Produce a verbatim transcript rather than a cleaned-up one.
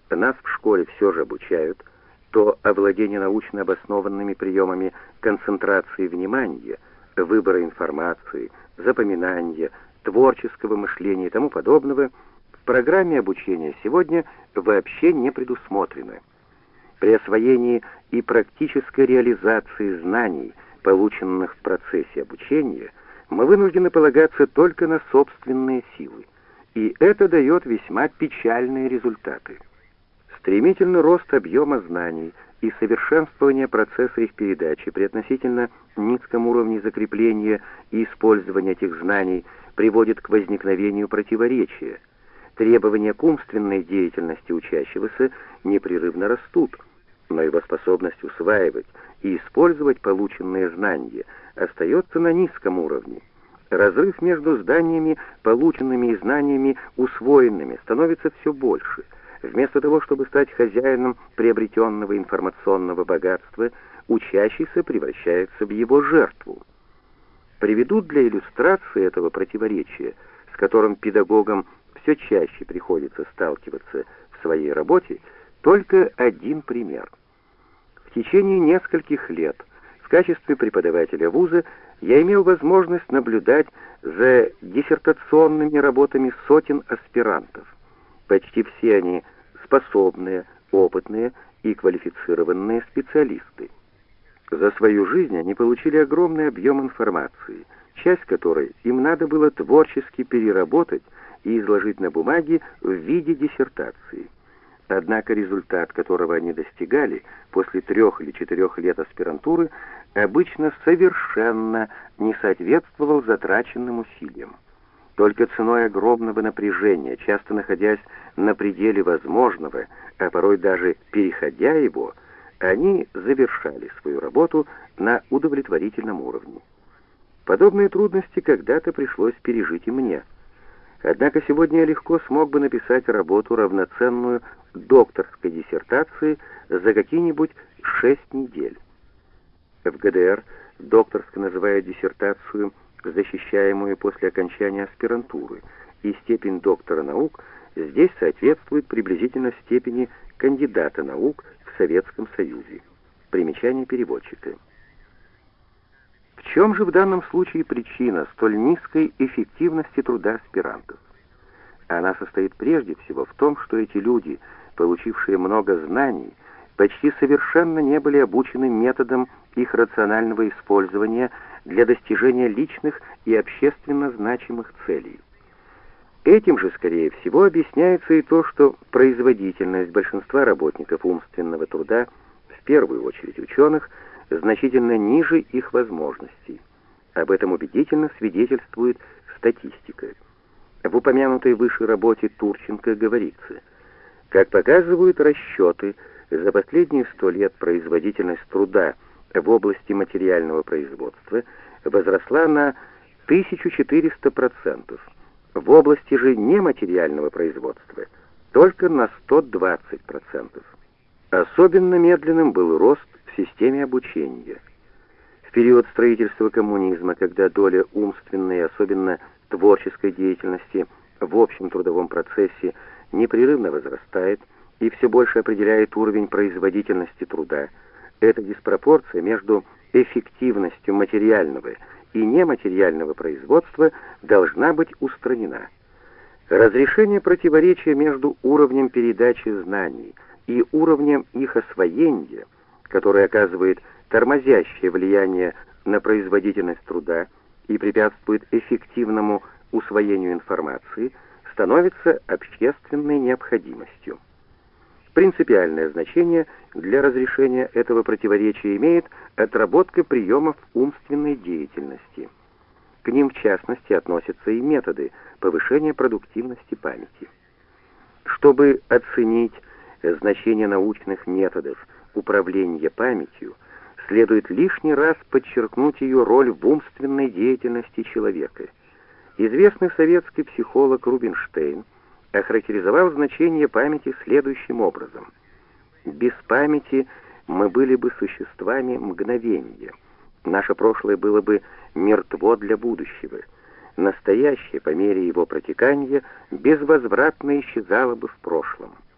нас в школе все же обучают, то овладение научно обоснованными приемами концентрации внимания, выбора информации, запоминания, творческого мышления и тому подобного в программе обучения сегодня вообще не предусмотрено. При освоении и практической реализации знаний, полученных в процессе обучения, мы вынуждены полагаться только на собственные силы, и это дает весьма печальные результаты. Стремительный рост объема знаний и совершенствование процесса их передачи при относительно низком уровне закрепления и использования этих знаний приводит к возникновению противоречия. Требования к умственной деятельности учащегося непрерывно растут, но его способность усваивать и использовать полученные знания остается на низком уровне. Разрыв между знаниями, полученными и знаниями, усвоенными, становится все больше. Вместо того, чтобы стать хозяином приобретенного информационного богатства, учащийся превращается в его жертву. Приведу для иллюстрации этого противоречия, с которым педагогам все чаще приходится сталкиваться в своей работе, только один пример. В течение нескольких лет в качестве преподавателя вуза я имел возможность наблюдать за диссертационными работами сотен аспирантов. Почти все они способные, опытные и квалифицированные специалисты. За свою жизнь они получили огромный объем информации, часть которой им надо было творчески переработать и изложить на бумаге в виде диссертации. Однако результат, которого они достигали после трех или четырех лет аспирантуры, обычно совершенно не соответствовал затраченным усилиям. Только ценой огромного напряжения, часто находясь на пределе возможного, а порой даже переходя его, они завершали свою работу на удовлетворительном уровне. Подобные трудности когда-то пришлось пережить и мне. Однако сегодня я легко смог бы написать работу, равноценную докторской диссертации, за какие-нибудь шесть недель. В ГДР докторской называют диссертацию, защищаемую после окончания аспирантуры, и степень доктора наук здесь соответствует приблизительно степени кандидата наук в Советском Союзе. Примечание переводчика. В чем же в данном случае причина столь низкой эффективности труда аспирантов? Она состоит прежде всего в том, что эти люди, получившие много знаний, почти совершенно не были обучены методам их рационального использования для достижения личных и общественно значимых целей. Этим же, скорее всего, объясняется и то, что производительность большинства работников умственного труда, в первую очередь ученых, значительно ниже их возможностей. Об этом убедительно свидетельствует статистика. В упомянутой выше работе Турченко говорится: как показывают расчеты, за последние сто лет производительность труда в области материального производства возросла на тысячу четыреста процентов, в области же нематериального производства только на сто двадцать процентов. Особенно медленным был рост в системе обучения. В период строительства коммунизма, когда доля умственной и особенно творческой деятельности в общем трудовом процессе непрерывно возрастает и все больше определяет уровень производительности труда, эта диспропорция между эффективностью материального и нематериального производства должна быть устранена. Разрешение противоречия между уровнем передачи знаний и уровнем их освоения, которое оказывает тормозящее влияние на производительность труда и препятствует эффективному усвоению информации, становится общественной необходимостью. Принципиальное значение для разрешения этого противоречия имеет отработка приемов умственной деятельности. К ним, в частности, относятся и методы повышения продуктивности памяти. Чтобы оценить значение научных методов управления памятью, следует лишний раз подчеркнуть ее роль в умственной деятельности человека. Известный советский психолог Рубинштейн охарактеризовал значение памяти следующим образом: без памяти мы были бы существами мгновения. Наше прошлое было бы мертво для будущего. Настоящее, по мере его протекания, безвозвратно исчезало бы в прошлом.